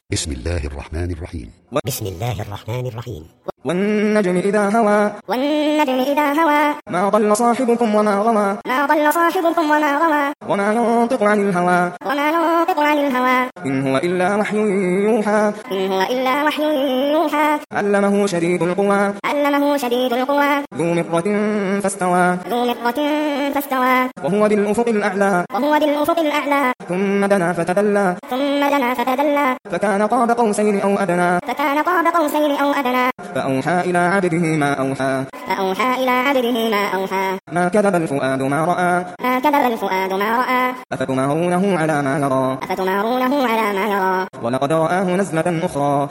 بسم الله الرحمن الرحيم. بسم الله الرحمن الرحيم. والنجم إذا هوى ما ضل صاحبكم وما غوى وما ينطق عن الهوى إن هو إلا وحي يوحى علمه شديد القوى ذو مرة فاستوى وهو بالأفق الأعلى ثم دنا فتدلى فكان قاب قوسين أو أدنى فأوحى إلى عبده ما أوحى ما كذب الفؤاد ما رأى أفتمارونه على ما يرى ولقد رآه نزلة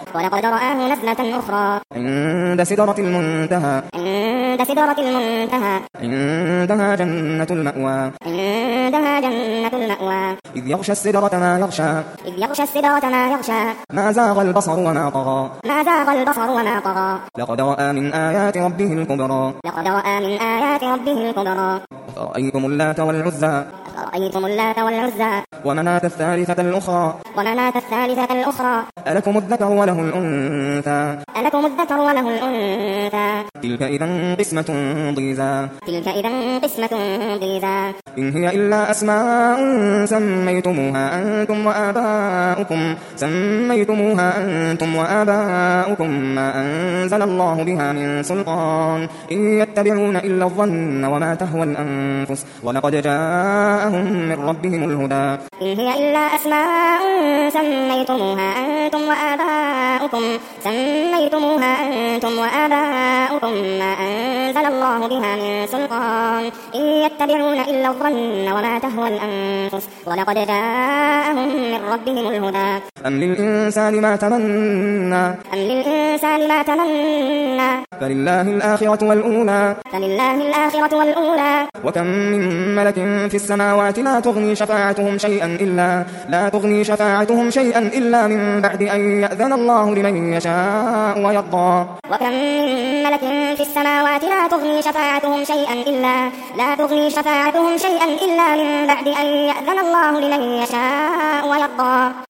أخرى عند سدرة المنتهى عندها جنة المأوى إذ يغشى السدرة ما يغشى ما زاغ البصر وما طغى لقد رأى من آيات ربه الكبرى أفرأيتم اللات والعزى ومناة الثالثة الأخرى ألكم الذكر وله الأنثى تلك إذا قسمة ضيزى إن هي إلا أسماء سميتموها أنتم وآباؤكم ما أنزل الله بها من سلطان إن يتبعون إلا الظن وما تهوى الأنفس ولقد جاءهم من ربهم الهدى إن هي إلا أسماء سميتموها أنتم وآباؤكم ما أنزل الله بها من سلطان إن يتبعون إلا الظن وما تهوى الأنفس ولقد جاءهم من ربهم الهدى أم للإنسان ما تمنى فلله الآخرة والأولى وكم من ملك في السماوات لا تغني شفاعتهم شيئا إلا من بعد أن يأذن الله لمن يشاء ويرضى وكم من ملك في السماوات لا تغني شفاعتهم شيئا إلا من بعد أن يأذن الله لمن يشاء ويرضى